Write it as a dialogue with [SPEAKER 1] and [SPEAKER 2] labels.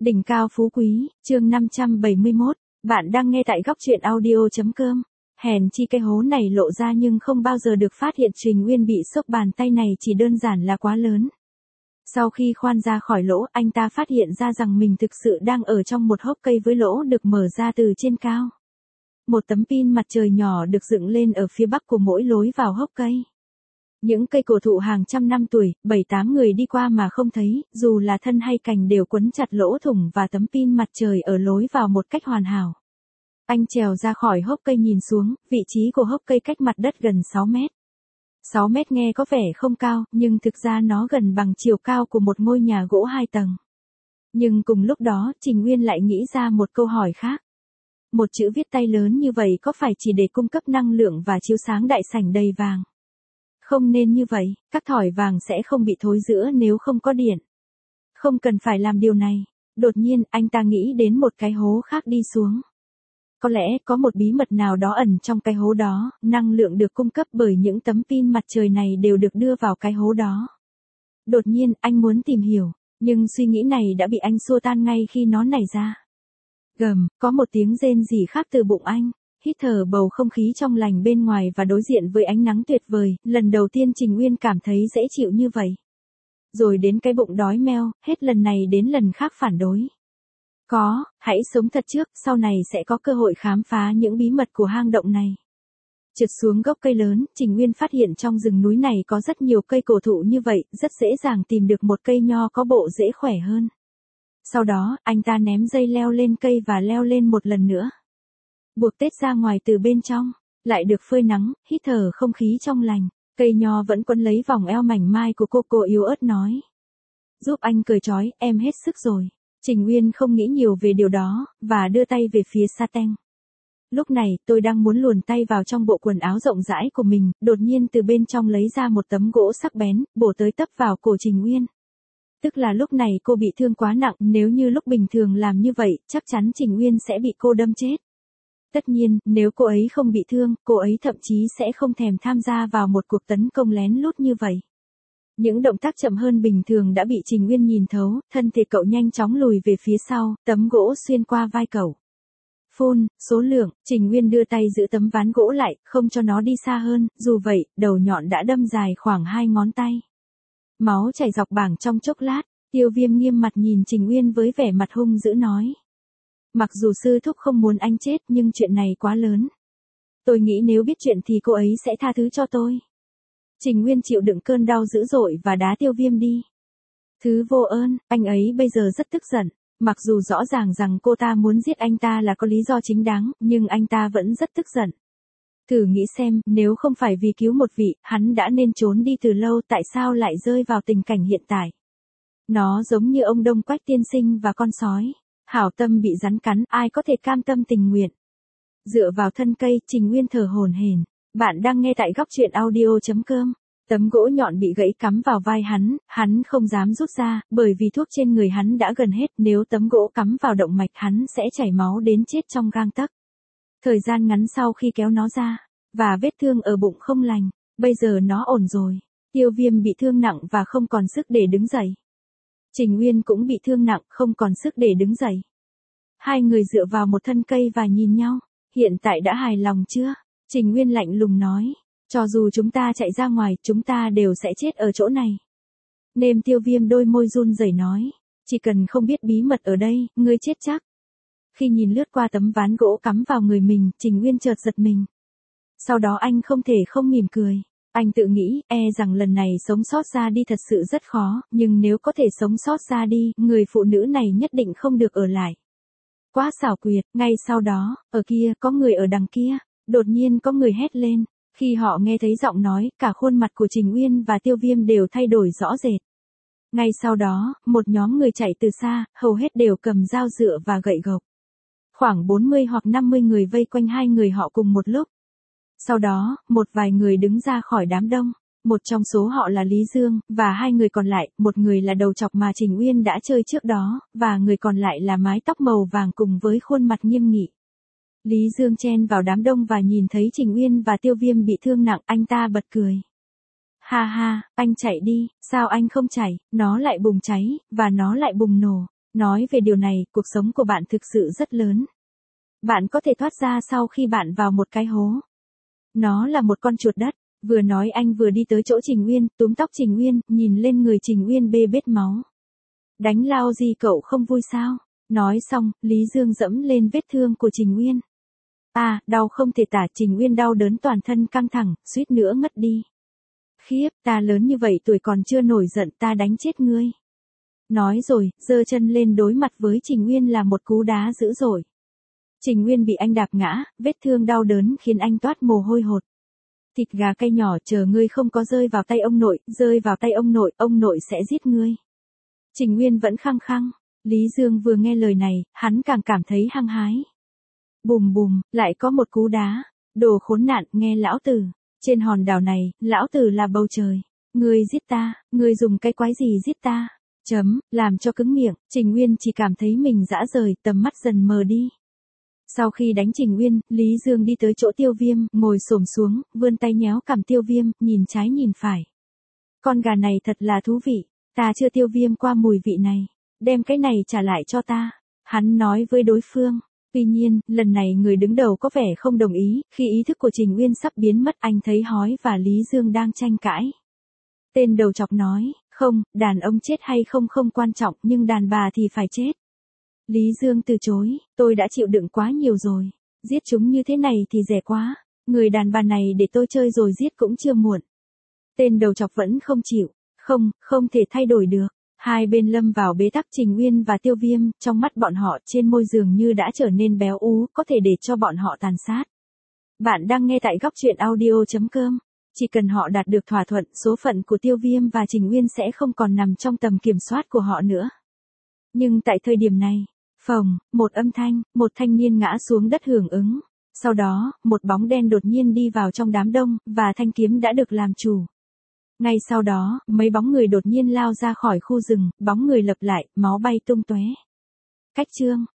[SPEAKER 1] Đỉnh cao phú quý, chương 571, bạn đang nghe tại góc truyện audio.com. Hèn chi cái hố này lộ ra nhưng không bao giờ được phát hiện. Trình Uyên bị sốc bàn tay này chỉ đơn giản là quá lớn. Sau khi khoan ra khỏi lỗ, anh ta phát hiện ra rằng mình thực sự đang ở trong một hốc cây với lỗ được mở ra từ trên cao. Một tấm pin mặt trời nhỏ được dựng lên ở phía bắc của mỗi lối vào hốc cây. Những cây cổ thụ hàng trăm năm tuổi, 7-8 người đi qua mà không thấy, dù là thân hay cành đều quấn chặt lỗ thủng và tấm pin mặt trời ở lối vào một cách hoàn hảo. Anh trèo ra khỏi hốc cây nhìn xuống, vị trí của hốc cây cách mặt đất gần 6 mét. 6 mét nghe có vẻ không cao, nhưng thực ra nó gần bằng chiều cao của một ngôi nhà gỗ 2 tầng. Nhưng cùng lúc đó, Trình Uyên lại nghĩ ra một câu hỏi khác. Một chữ viết tay lớn như vậy có phải chỉ để cung cấp năng lượng và chiếu sáng đại sảnh đầy vàng? Không nên như vậy, các thỏi vàng sẽ không bị thối rữa nếu không có điện. Không cần phải làm điều này. Đột nhiên, anh ta nghĩ đến một cái hố khác đi xuống. Có lẽ có một bí mật nào đó ẩn trong cái hố đó, năng lượng được cung cấp bởi những tấm pin mặt trời này đều được đưa vào cái hố đó. Đột nhiên, anh muốn tìm hiểu, nhưng suy nghĩ này đã bị anh xua tan ngay khi nó nảy ra. Gầm, có một tiếng rên rỉ khác từ bụng anh. Hít thở bầu không khí trong lành bên ngoài và đối diện với ánh nắng tuyệt vời, lần đầu tiên Trình Uyên cảm thấy dễ chịu như vậy. Rồi đến cái bụng đói meo, hết lần này đến lần khác phản đối. Hãy sống thật trước, sau này sẽ có cơ hội khám phá những bí mật của hang động này. Trượt xuống gốc cây lớn, Trình Uyên phát hiện trong rừng núi này có rất nhiều cây cổ thụ như vậy, rất dễ dàng tìm được một cây nho có bộ rễ khỏe hơn. Sau đó, anh ta ném dây leo lên cây và leo lên một lần nữa. Buộc tết ra ngoài từ bên trong, lại được phơi nắng, hít thở không khí trong lành, cây nho vẫn quấn lấy vòng eo mảnh mai của cô yếu ớt nói. Giúp anh cởi trói, em hết sức rồi. Trình Uyên không nghĩ nhiều về điều đó, và đưa tay về phía Sa-tanh. Lúc này, tôi đang muốn luồn tay vào trong bộ quần áo rộng rãi của mình, đột nhiên từ bên trong lấy ra một tấm gỗ sắc bén, bổ tới tấp vào cổ Trình Uyên. Tức là lúc này cô bị thương quá nặng, nếu như lúc bình thường làm như vậy, chắc chắn Trình Uyên sẽ bị cô đâm chết. Tất nhiên, nếu cô ấy không bị thương, cô ấy thậm chí sẽ không thèm tham gia vào một cuộc tấn công lén lút như vậy. Những động tác chậm hơn bình thường đã bị Trình Uyên nhìn thấu, thân thể cậu nhanh chóng lùi về phía sau, tấm gỗ xuyên qua vai cậu. Phun, số lượng, Trình Uyên đưa tay giữ tấm ván gỗ lại, không cho nó đi xa hơn, dù vậy, đầu nhọn đã đâm dài khoảng 2 ngón tay. Máu chảy dọc bảng trong chốc lát, Tiêu Viêm nghiêm mặt nhìn Trình Uyên với vẻ mặt hung dữ nói. Mặc dù sư thúc không muốn anh chết nhưng chuyện này quá lớn. Tôi nghĩ nếu biết chuyện thì cô ấy sẽ tha thứ cho tôi. Trình Uyên chịu đựng cơn đau dữ dội và đá Tiêu Viêm đi. Thứ vô ơn, anh ấy bây giờ rất tức giận. Mặc dù rõ ràng rằng cô ta muốn giết anh ta là có lý do chính đáng, nhưng anh ta vẫn rất tức giận. Thử nghĩ xem, nếu không phải vì cứu một vị, hắn đã nên trốn đi từ lâu, tại sao lại rơi vào tình cảnh hiện tại. Nó giống như ông Đông Quách tiên sinh và con sói. Hảo tâm bị rắn cắn, ai có thể cam tâm tình nguyện. Dựa vào thân cây, Trình Uyên thở hổn hển. Bạn đang nghe tại góc truyện audio.com. Tấm gỗ nhọn bị gãy cắm vào vai hắn không dám rút ra, bởi vì thuốc trên người hắn đã gần hết, nếu tấm gỗ cắm vào động mạch hắn sẽ chảy máu đến chết trong gang tấc. Thời gian ngắn sau khi kéo nó ra, và vết thương ở bụng không lành, bây giờ nó ổn rồi. Tiêu Viêm bị thương nặng và không còn sức để đứng dậy. Trình Uyên cũng bị thương nặng, không còn sức để đứng dậy. Hai người dựa vào một thân cây và nhìn nhau. Hiện tại đã hài lòng chưa? Trình Uyên lạnh lùng nói. Cho dù chúng ta chạy ra ngoài, chúng ta đều sẽ chết ở chỗ này. Nêm Tiêu Viêm đôi môi run rẩy nói. Chỉ cần không biết bí mật ở đây, ngươi chết chắc. Khi nhìn lướt qua tấm ván gỗ cắm vào người mình, Trình Uyên chợt giật mình. Sau đó anh không thể không mỉm cười. Anh tự nghĩ, rằng lần này sống sót ra đi thật sự rất khó, nhưng nếu có thể sống sót ra đi, người phụ nữ này nhất định không được ở lại. Quá xảo quyệt, ngay sau đó, ở kia, có người ở đằng kia, đột nhiên có người hét lên. Khi họ nghe thấy giọng nói, cả khuôn mặt của Trình Uyên và Tiêu Viêm đều thay đổi rõ rệt. Ngay sau đó, một nhóm người chạy từ xa, hầu hết đều cầm dao dựa và gậy gộc. Khoảng 40 hoặc 50 người vây quanh hai người họ cùng một lúc. Sau đó, một vài người đứng ra khỏi đám đông. Một trong số họ là Lý Dương, và hai người còn lại, một người là đầu chọc mà Trình Uyên đã chơi trước đó, và người còn lại là mái tóc màu vàng cùng với khuôn mặt nghiêm nghị. Lý Dương chen vào đám đông và nhìn thấy Trình Uyên và Tiêu Viêm bị thương nặng, anh ta bật cười. Ha ha, anh chạy đi, sao anh không chạy, nó lại bùng cháy, và nó lại bùng nổ. Nói về điều này, cuộc sống của bạn thực sự rất lớn. Bạn có thể thoát ra sau khi bạn vào một cái hố. Nó là một con chuột đất. Vừa nói anh vừa đi tới chỗ Trình Uyên, túm tóc Trình Uyên, nhìn lên người Trình Uyên bê bết máu. Đánh lao gì cậu không vui sao? Nói xong, Lý Dương dẫm lên vết thương của Trình Uyên. À, đau không thể tả. Trình Uyên đau đớn toàn thân căng thẳng, suýt nữa ngất đi. Khiếp, ta lớn như vậy tuổi còn chưa nổi giận, ta đánh chết ngươi. Nói rồi, giơ chân lên đối mặt với Trình Uyên là một cú đá dữ dội. Trình Uyên bị anh đạp ngã, vết thương đau đớn khiến anh toát mồ hôi hột. Thịt gà cay nhỏ, chờ ngươi không có rơi vào tay ông nội sẽ giết ngươi. Trình Uyên vẫn khăng khăng. Lý Dương vừa nghe lời này, hắn càng cảm thấy hăng hái. Bùm bùm, lại có một cú đá. Đồ khốn nạn, nghe lão tử. Trên hòn đảo này, lão tử là bầu trời. Ngươi giết ta, ngươi dùng cái quái gì giết ta? Làm cho cứng miệng, Trình Uyên chỉ cảm thấy mình dã rời, tầm mắt dần mờ đi. Sau khi đánh Trình Uyên, Lý Dương đi tới chỗ Tiêu Viêm, ngồi xổm xuống, vươn tay nhéo cằm Tiêu Viêm, nhìn trái nhìn phải. Con gà này thật là thú vị, ta chưa Tiêu Viêm qua mùi vị này, đem cái này trả lại cho ta. Hắn nói với đối phương. Tuy nhiên, lần này người đứng đầu có vẻ không đồng ý, khi ý thức của Trình Uyên sắp biến mất anh thấy Hói và Lý Dương đang tranh cãi. Tên đầu chọc nói, không, đàn ông chết hay không không quan trọng nhưng đàn bà thì phải chết. Lý Dương từ chối, tôi đã chịu đựng quá nhiều rồi, giết chúng như thế này thì rẻ quá, người đàn bà này để tôi chơi rồi giết cũng chưa muộn. Tên đầu chọc vẫn không chịu, không thể thay đổi được. Hai bên lâm vào bế tắc. Trình Uyên và Tiêu Viêm, trong mắt bọn họ trên môi dường như đã trở nên béo ú, có thể để cho bọn họ tàn sát. Bạn đang nghe tại góc truyện audio.com. Chỉ cần họ đạt được thỏa thuận, số phận của Tiêu Viêm và Trình Uyên sẽ không còn nằm trong tầm kiểm soát của họ nữa. Nhưng tại thời điểm này, phồng, một âm thanh, một thanh niên ngã xuống đất hưởng ứng. Sau đó, một bóng đen đột nhiên đi vào trong đám đông, và thanh kiếm đã được làm chủ. Ngay sau đó, mấy bóng người đột nhiên lao ra khỏi khu rừng, bóng người lập lại, máu bay tung tóe. Cách chương